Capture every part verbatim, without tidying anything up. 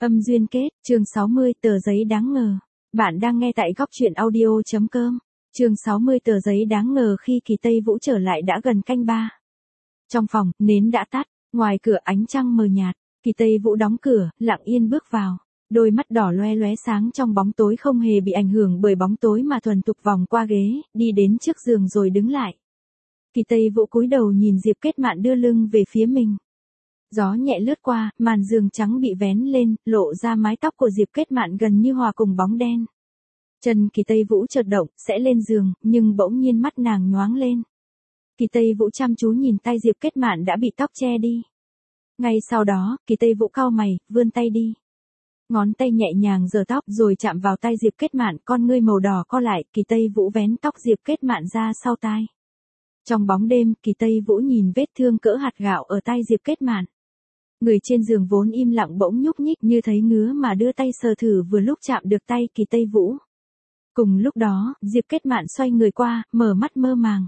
Âm duyên kết, chương sáu mươi, tờ giấy đáng ngờ. Bạn đang nghe tại góc truyện audio.com. Chương sáu mươi, tờ giấy đáng ngờ. Khi Kỳ Tây Vũ trở lại đã gần canh ba. Trong phòng, nến đã tắt, ngoài cửa ánh trăng mờ nhạt. Kỳ Tây Vũ đóng cửa, lặng yên bước vào. Đôi mắt đỏ loe loé sáng trong bóng tối không hề bị ảnh hưởng bởi bóng tối mà thuần thục vòng qua ghế, đi đến trước giường rồi đứng lại. Kỳ Tây Vũ cúi đầu nhìn Diệp Kết Mạn đưa lưng về phía mình. Gió nhẹ lướt qua, màn giường trắng bị vén lên, lộ ra mái tóc của Diệp Kết Mạn gần như hòa cùng bóng đen. Chân Kỳ Tây Vũ chợt động, sẽ lên giường, nhưng bỗng nhiên mắt nàng nhoáng lên. Kỳ Tây Vũ chăm chú nhìn tay Diệp Kết Mạn đã bị tóc che đi. Ngay sau đó, Kỳ Tây Vũ cau mày, vươn tay đi. Ngón tay nhẹ nhàng giở tóc rồi chạm vào tay Diệp Kết Mạn, con ngươi màu đỏ co lại, Kỳ Tây Vũ vén tóc Diệp Kết Mạn ra sau tai. Trong bóng đêm, Kỳ Tây Vũ nhìn vết thương cỡ hạt gạo ở tay Diệp Kết Mạn. Người trên giường vốn im lặng bỗng nhúc nhích như thấy ngứa mà đưa tay sờ thử vừa lúc chạm được tay Kỳ Tây Vũ. Cùng lúc đó, Diệp Kết Mạn xoay người qua, mở mắt mơ màng.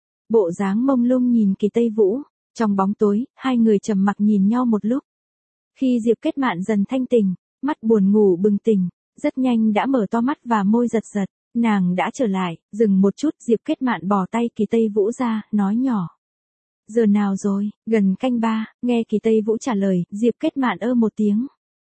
Bộ dáng mông lung nhìn Kỳ Tây Vũ. Trong bóng tối, hai người trầm mặc nhìn nhau một lúc. Khi Diệp Kết Mạn dần thanh tỉnh, mắt buồn ngủ bừng tỉnh, rất nhanh đã mở to mắt và môi giật giật. Nàng đã trở lại, dừng một chút, Diệp Kết Mạn bỏ tay Kỳ Tây Vũ ra, nói nhỏ. Giờ nào rồi, gần canh ba, nghe Kỳ Tây Vũ trả lời, Diệp Kết Mạn ơ một tiếng.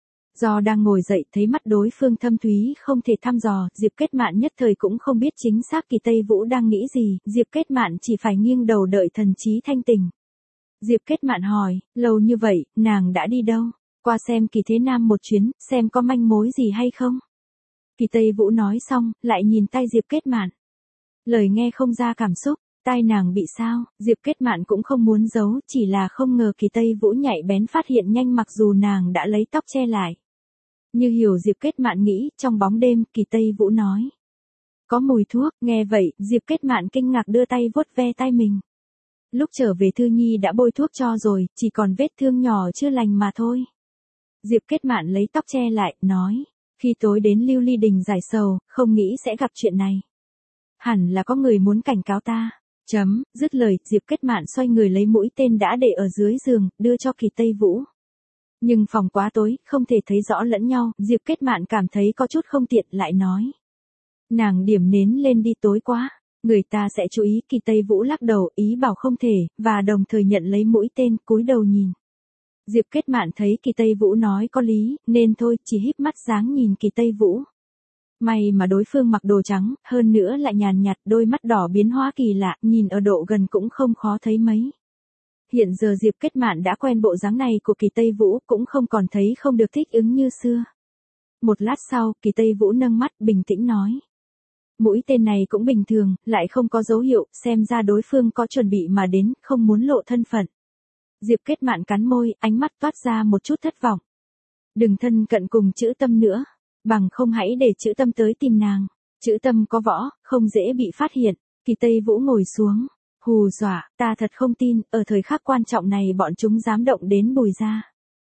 Do đang ngồi dậy thấy mắt đối phương thâm thúy không thể thăm dò, Diệp Kết Mạn nhất thời cũng không biết chính xác Kỳ Tây Vũ đang nghĩ gì, Diệp Kết Mạn chỉ phải nghiêng đầu đợi thần trí thanh tỉnh. Diệp Kết Mạn hỏi, lâu như vậy, nàng đã đi đâu? Qua xem Kỳ Thế Nam một chuyến, xem có manh mối gì hay không? Kỳ Tây Vũ nói xong, lại nhìn tay Diệp Kết Mạn. Lời nghe không ra cảm xúc. Tai nàng bị sao? Diệp Kết Mạn cũng không muốn giấu, chỉ là không ngờ Kỳ Tây Vũ nhạy bén phát hiện nhanh mặc dù nàng đã lấy tóc che lại. Như hiểu Diệp Kết Mạn nghĩ, trong bóng đêm, Kỳ Tây Vũ nói. Có mùi thuốc, nghe vậy, Diệp Kết Mạn kinh ngạc đưa tay vuốt ve tai mình. Lúc trở về Thư Nhi đã bôi thuốc cho rồi, chỉ còn vết thương nhỏ chưa lành mà thôi. Diệp Kết Mạn lấy tóc che lại, nói. Khi tối đến Lưu Ly Đình giải sầu, không nghĩ sẽ gặp chuyện này. Hẳn là có người muốn cảnh cáo ta. Chấm, dứt lời, Diệp Kết Mạn xoay người lấy mũi tên đã để ở dưới giường, đưa cho Kỳ Tây Vũ. Nhưng phòng quá tối, không thể thấy rõ lẫn nhau, Diệp Kết Mạn cảm thấy có chút không tiện, lại nói. Nàng điểm nến lên đi, tối quá, người ta sẽ chú ý. Kỳ Tây Vũ lắc đầu, ý bảo không thể, và đồng thời nhận lấy mũi tên, cúi đầu nhìn. Diệp Kết Mạn thấy Kỳ Tây Vũ nói có lý, nên thôi, chỉ híp mắt dáng nhìn Kỳ Tây Vũ. May mà đối phương mặc đồ trắng, hơn nữa lại nhàn nhạt, đôi mắt đỏ biến hóa kỳ lạ, nhìn ở độ gần cũng không khó thấy mấy. Hiện giờ Diệp Kết Mạn đã quen bộ dáng này của Kỳ Tây Vũ, cũng không còn thấy không được thích ứng như xưa. Một lát sau, Kỳ Tây Vũ nâng mắt, bình tĩnh nói. Mũi tên này cũng bình thường, lại không có dấu hiệu, xem ra đối phương có chuẩn bị mà đến, không muốn lộ thân phận. Diệp Kết Mạn cắn môi, ánh mắt toát ra một chút thất vọng. Đừng thân cận cùng Chữ Tâm nữa. Bằng không hãy để Chữ Tâm tới tìm nàng. Chữ Tâm có võ, không dễ bị phát hiện. Kỳ Tây Vũ ngồi xuống. Hù dọa, ta thật không tin, ở thời khắc quan trọng này bọn chúng dám động đến Bùi gia.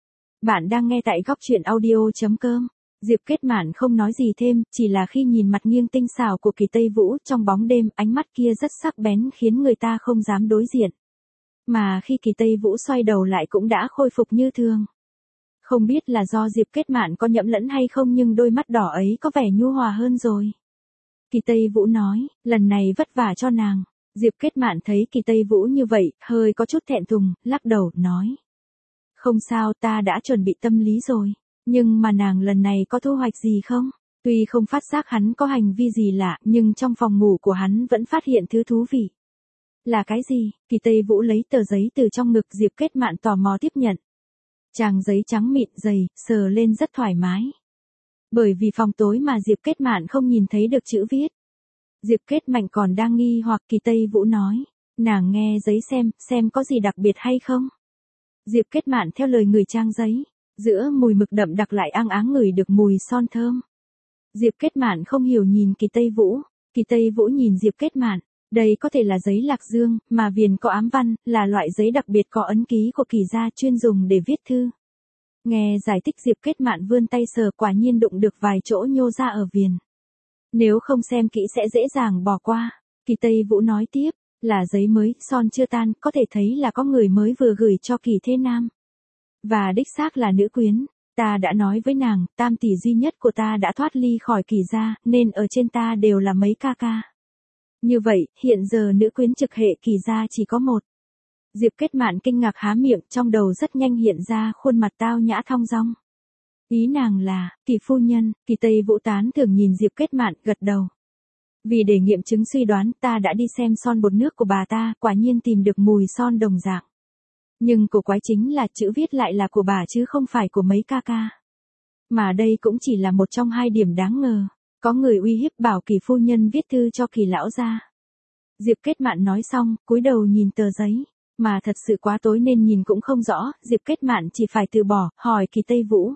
Bạn đang nghe tại góc truyện audio.com. Diệp Kết Mạn không nói gì thêm, chỉ là khi nhìn mặt nghiêng tinh xảo của Kỳ Tây Vũ trong bóng đêm, ánh mắt kia rất sắc bén khiến người ta không dám đối diện. Mà khi Kỳ Tây Vũ xoay đầu lại cũng đã khôi phục như thường. Không biết là do Diệp Kết Mạn có nhầm lẫn hay không nhưng đôi mắt đỏ ấy có vẻ nhu hòa hơn rồi. Kỳ Tây Vũ nói, lần này vất vả cho nàng. Diệp Kết Mạn thấy Kỳ Tây Vũ như vậy, hơi có chút thẹn thùng, lắc đầu, nói. Không sao, ta đã chuẩn bị tâm lý rồi. Nhưng mà nàng lần này có thu hoạch gì không? Tuy không phát giác hắn có hành vi gì lạ, nhưng trong phòng ngủ của hắn vẫn phát hiện thứ thú vị. Là cái gì? Kỳ Tây Vũ lấy tờ giấy từ trong ngực, Diệp Kết Mạn tò mò tiếp nhận. Trang giấy trắng mịn dày, sờ lên rất thoải mái. Bởi vì phòng tối mà Diệp Kết Mạn không nhìn thấy được chữ viết. Diệp Kết Mạn còn đang nghi hoặc, Kỳ Tây Vũ nói. Nàng nghe giấy xem, xem có gì đặc biệt hay không? Diệp Kết Mạn theo lời người trang giấy. Giữa mùi mực đậm đặc lại ang áng ngửi được mùi son thơm. Diệp Kết Mạn không hiểu nhìn Kỳ Tây Vũ. Kỳ Tây Vũ nhìn Diệp Kết Mạn. Đây có thể là giấy lạc dương, mà viền có ám văn, là loại giấy đặc biệt có ấn ký của Kỳ gia chuyên dùng để viết thư. Nghe giải thích, Diệp Kết Mạn vươn tay sờ, quả nhiên đụng được vài chỗ nhô ra ở viền. Nếu không xem kỹ sẽ dễ dàng bỏ qua. Kỳ Tây Vũ nói tiếp, là giấy mới, son chưa tan, có thể thấy là có người mới vừa gửi cho Kỳ Thế Nam. Và đích xác là nữ quyến. Ta đã nói với nàng, tam tỷ duy nhất của ta đã thoát ly khỏi Kỳ gia, nên ở trên ta đều là mấy ca ca. Như vậy, hiện giờ nữ quyến trực hệ Kỳ gia chỉ có một. Diệp Kết Mạn kinh ngạc há miệng, trong đầu rất nhanh hiện ra khuôn mặt tao nhã thong dong. Ý nàng là, Kỳ phu nhân. Kỳ Tây Vũ tán thưởng nhìn Diệp Kết Mạn, gật đầu. Vì để nghiệm chứng suy đoán, ta đã đi xem son bột nước của bà ta, quả nhiên tìm được mùi son đồng dạng. Nhưng cổ quái chính là chữ viết lại là của bà chứ không phải của mấy ca ca. Mà đây cũng chỉ là một trong hai điểm đáng ngờ. Có người uy hiếp bảo Kỳ phu nhân viết thư cho Kỳ lão gia. Diệp Kết Mạn nói xong, cúi đầu nhìn tờ giấy. Mà thật sự quá tối nên nhìn cũng không rõ, Diệp Kết Mạn chỉ phải từ bỏ, hỏi Kỳ Tây Vũ.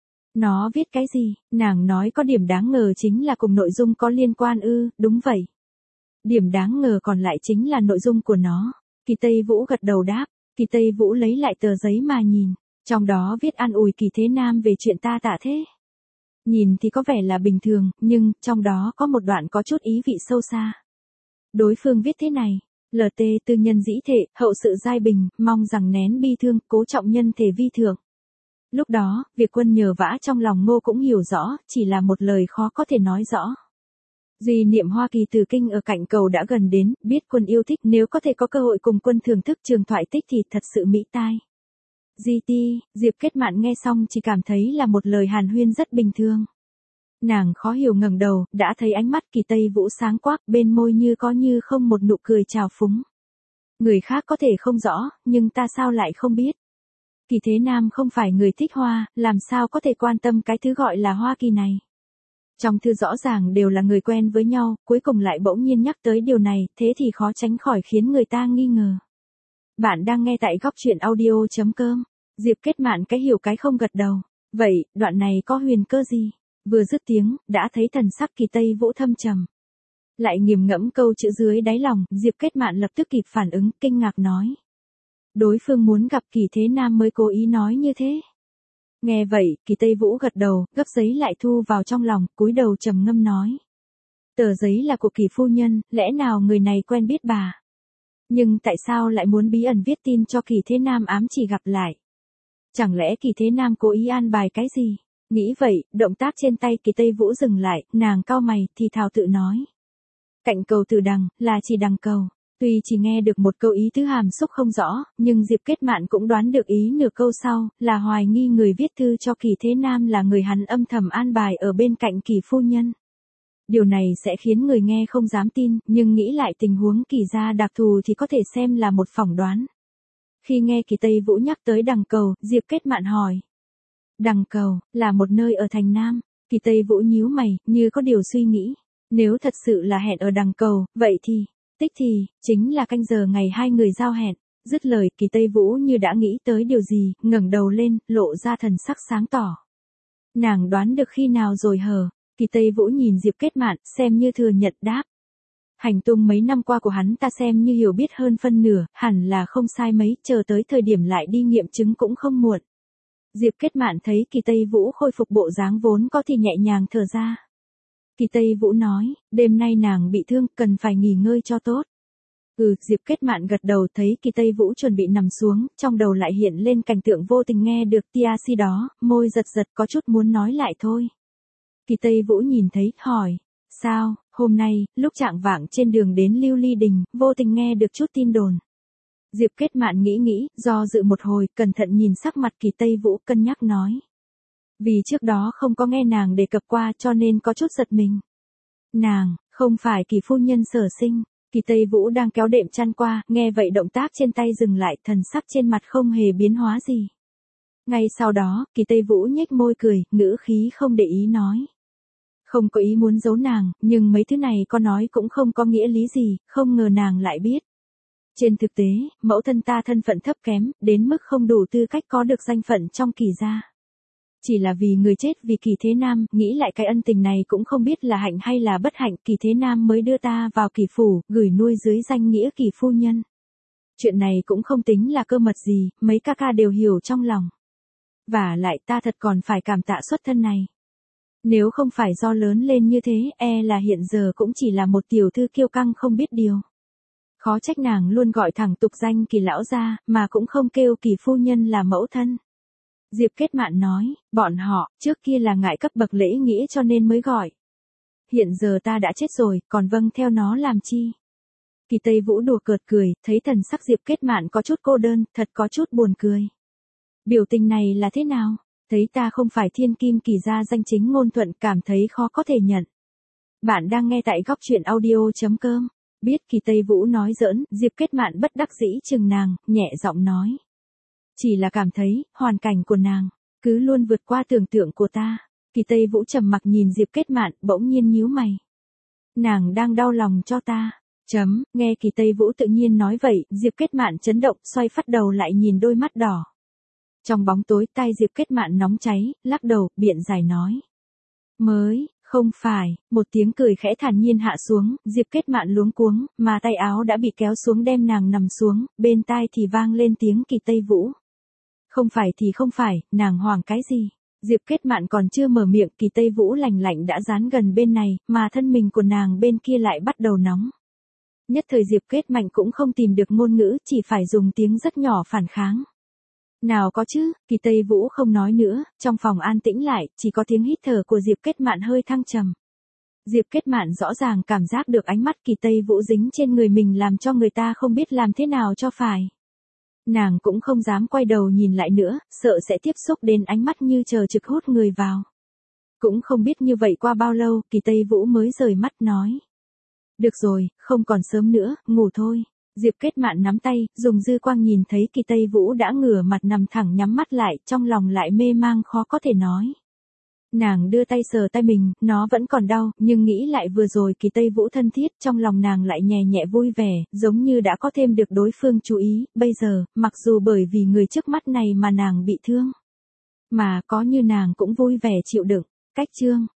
Nó viết cái gì? Nàng nói có điểm đáng ngờ chính là cùng nội dung có liên quan ư, đúng vậy. Điểm đáng ngờ còn lại chính là nội dung của nó. Kỳ Tây Vũ gật đầu đáp. Kỳ Tây Vũ lấy lại tờ giấy mà nhìn. Trong đó viết an ủi Kỳ Thế Nam về chuyện ta tạ thế. Nhìn thì có vẻ là bình thường, nhưng trong đó có một đoạn có chút ý vị sâu xa. Đối phương viết thế này. lờ tê tư nhân dĩ thệ, hậu sự giai bình, mong rằng nén bi thương, cố trọng nhân thể vi thượng. Lúc đó, việc quân nhờ vả trong lòng Ngô cũng hiểu rõ, chỉ là một lời khó có thể nói rõ. Duy niệm Hoa Kỳ từ kinh ở cạnh cầu đã gần đến, biết quân yêu thích, nếu có thể có cơ hội cùng quân thưởng thức trường thoại tích thì thật sự mỹ tai. giê tê, Diệp Kết Mạn nghe xong chỉ cảm thấy là một lời hàn huyên rất bình thường. Nàng khó hiểu ngẩng đầu, đã thấy ánh mắt Kỳ Tây Vũ sáng quắc, bên môi như có như không một nụ cười trào phúng. Người khác có thể không rõ, nhưng ta sao lại không biết. Kỳ Thế Nam không phải người thích hoa, làm sao có thể quan tâm cái thứ gọi là Hoa Kỳ này. Trong thư rõ ràng đều là người quen với nhau, cuối cùng lại bỗng nhiên nhắc tới điều này, thế thì khó tránh khỏi khiến người ta nghi ngờ. Bạn đang nghe tại góc truyện audio chấm com. Diệp Kết Mạn cái hiểu cái không gật đầu. Vậy, đoạn này có huyền cơ gì? Vừa dứt tiếng, đã thấy thần sắc Kỳ Tây Vũ thâm trầm. Lại nghiền ngẫm câu chữ dưới đáy lòng, Diệp Kết Mạn lập tức kịp phản ứng, kinh ngạc nói. Đối phương muốn gặp Kỳ Thế Nam mới cố ý nói như thế. Nghe vậy, Kỳ Tây Vũ gật đầu, gấp giấy lại thu vào trong lòng, cúi đầu trầm ngâm nói. Tờ giấy là của Kỳ phu nhân, lẽ nào người này quen biết bà? Nhưng tại sao lại muốn bí ẩn viết tin cho Kỳ Thế Nam ám chỉ gặp lại? Chẳng lẽ Kỳ Thế Nam cố ý an bài cái gì? Nghĩ vậy, động tác trên tay Kỳ Tây Vũ dừng lại, nàng cau mày, thì thào tự nói. Cạnh cầu từ đằng, là chỉ đằng cầu. Tuy chỉ nghe được một câu ý tứ hàm xúc không rõ, nhưng Diệp Kết Mạn cũng đoán được ý nửa câu sau, là hoài nghi người viết thư cho Kỳ Thế Nam là người hắn âm thầm an bài ở bên cạnh Kỳ phu nhân. Điều này sẽ khiến người nghe không dám tin, nhưng nghĩ lại tình huống Kỳ gia đặc thù thì có thể xem là một phỏng đoán. Khi nghe Kỳ Tây Vũ nhắc tới đằng cầu, Diệp Kết Mạn hỏi. Đằng cầu, là một nơi ở thành Nam. Kỳ Tây Vũ nhíu mày, như có điều suy nghĩ. Nếu thật sự là hẹn ở đằng cầu, vậy thì, tích thì, chính là canh giờ ngày hai người giao hẹn. Dứt lời, Kỳ Tây Vũ như đã nghĩ tới điều gì, ngẩng đầu lên, lộ ra thần sắc sáng tỏ. Nàng đoán được khi nào rồi hờ. Kỳ Tây Vũ nhìn Diệp Kết Mạn, xem như thừa nhận đáp. Hành tung mấy năm qua của hắn ta xem như hiểu biết hơn phân nửa, hẳn là không sai mấy, chờ tới thời điểm lại đi nghiệm chứng cũng không muộn. Diệp Kết Mạn thấy Kỳ Tây Vũ khôi phục bộ dáng vốn có thì nhẹ nhàng thở ra. Kỳ Tây Vũ nói, đêm nay nàng bị thương, cần phải nghỉ ngơi cho tốt. Ừ, Diệp Kết Mạn gật đầu, thấy Kỳ Tây Vũ chuẩn bị nằm xuống, trong đầu lại hiện lên cảnh tượng vô tình nghe được tia si đó, môi giật giật có chút muốn nói lại thôi. Kỳ Tây Vũ nhìn thấy, hỏi, sao, hôm nay, lúc chạng vạng trên đường đến Lưu Ly Đình, vô tình nghe được chút tin đồn. Diệp Kết Mạn nghĩ nghĩ, do dự một hồi, cẩn thận nhìn sắc mặt Kỳ Tây Vũ, cân nhắc nói. Vì trước đó không có nghe nàng đề cập qua cho nên có chút giật mình. Nàng, không phải Kỳ phu nhân sở sinh. Kỳ Tây Vũ đang kéo đệm chăn qua, nghe vậy động tác trên tay dừng lại, thần sắc trên mặt không hề biến hóa gì. Ngay sau đó, Kỳ Tây Vũ nhếch môi cười, ngữ khí không để ý nói. Không có ý muốn giấu nàng, nhưng mấy thứ này có nói cũng không có nghĩa lý gì, không ngờ nàng lại biết. Trên thực tế, mẫu thân ta thân phận thấp kém, đến mức không đủ tư cách có được danh phận trong Kỳ gia. Chỉ là vì người chết vì Kỳ Thế Nam, nghĩ lại cái ân tình này cũng không biết là hạnh hay là bất hạnh, Kỳ Thế Nam mới đưa ta vào Kỳ phủ, gửi nuôi dưới danh nghĩa Kỳ phu nhân. Chuyện này cũng không tính là cơ mật gì, mấy ca ca đều hiểu trong lòng. Và lại ta thật còn phải cảm tạ xuất thân này. Nếu không phải do lớn lên như thế, e là hiện giờ cũng chỉ là một tiểu thư kiêu căng không biết điều. Khó trách nàng luôn gọi thẳng tục danh Kỳ lão gia, mà cũng không kêu Kỳ phu nhân là mẫu thân. Diệp Kết Mạn nói, bọn họ, trước kia là ngại cấp bậc lễ nghĩa cho nên mới gọi. Hiện giờ ta đã chết rồi, còn vâng theo nó làm chi? Kỳ Tây Vũ đùa cợt cười, thấy thần sắc Diệp Kết Mạn có chút cô đơn, thật có chút buồn cười. Biểu tình này là thế nào? Thấy ta không phải thiên kim kỳ gia danh chính ngôn thuận, cảm thấy khó có thể nhận. Bạn đang nghe tại góc truyện audio.com. Biết Kỳ Tây Vũ nói giỡn, Diệp Kết Mạn bất đắc dĩ chừng nàng, nhẹ giọng nói. Chỉ là cảm thấy, hoàn cảnh của nàng, cứ luôn vượt qua tưởng tượng của ta. Kỳ Tây Vũ trầm mặc nhìn Diệp Kết Mạn, bỗng nhiên nhíu mày. Nàng đang đau lòng cho ta. Chấm, nghe Kỳ Tây Vũ tự nhiên nói vậy, Diệp Kết Mạn chấn động, xoay phát đầu lại nhìn đôi mắt đỏ. Trong bóng tối tai Diệp Kết Mạn nóng cháy, lắc đầu, biện giải nói. Mới, không phải, một tiếng cười khẽ thản nhiên hạ xuống, Diệp Kết Mạn luống cuống, mà tay áo đã bị kéo xuống đem nàng nằm xuống, bên tai thì vang lên tiếng Kỳ Tây Vũ. Không phải thì không phải, nàng hoảng cái gì? Diệp Kết Mạn còn chưa mở miệng, Kỳ Tây Vũ lạnh lạnh đã dán gần bên này, mà thân mình của nàng bên kia lại bắt đầu nóng. Nhất thời Diệp Kết Mạnh cũng không tìm được ngôn ngữ, chỉ phải dùng tiếng rất nhỏ phản kháng. Nào có chứ, Kỳ Tây Vũ không nói nữa, trong phòng an tĩnh lại, chỉ có tiếng hít thở của Diệp Kết Mạn hơi thăng trầm. Diệp Kết Mạn rõ ràng cảm giác được ánh mắt Kỳ Tây Vũ dính trên người mình làm cho người ta không biết làm thế nào cho phải. Nàng cũng không dám quay đầu nhìn lại nữa, sợ sẽ tiếp xúc đến ánh mắt như chờ trực hút người vào. Cũng không biết như vậy qua bao lâu, Kỳ Tây Vũ mới rời mắt nói. Được rồi, không còn sớm nữa, ngủ thôi. Diệp Kết Mạn nắm tay, dùng dư quang nhìn thấy Kỳ Tây Vũ đã ngửa mặt nằm thẳng nhắm mắt lại, trong lòng lại mê mang khó có thể nói. Nàng đưa tay sờ tay mình, nó vẫn còn đau, nhưng nghĩ lại vừa rồi Kỳ Tây Vũ thân thiết, trong lòng nàng lại nhẹ nhẹ vui vẻ, giống như đã có thêm được đối phương chú ý, bây giờ, mặc dù bởi vì người trước mắt này mà nàng bị thương. Mà có như nàng cũng vui vẻ chịu đựng, cách chương.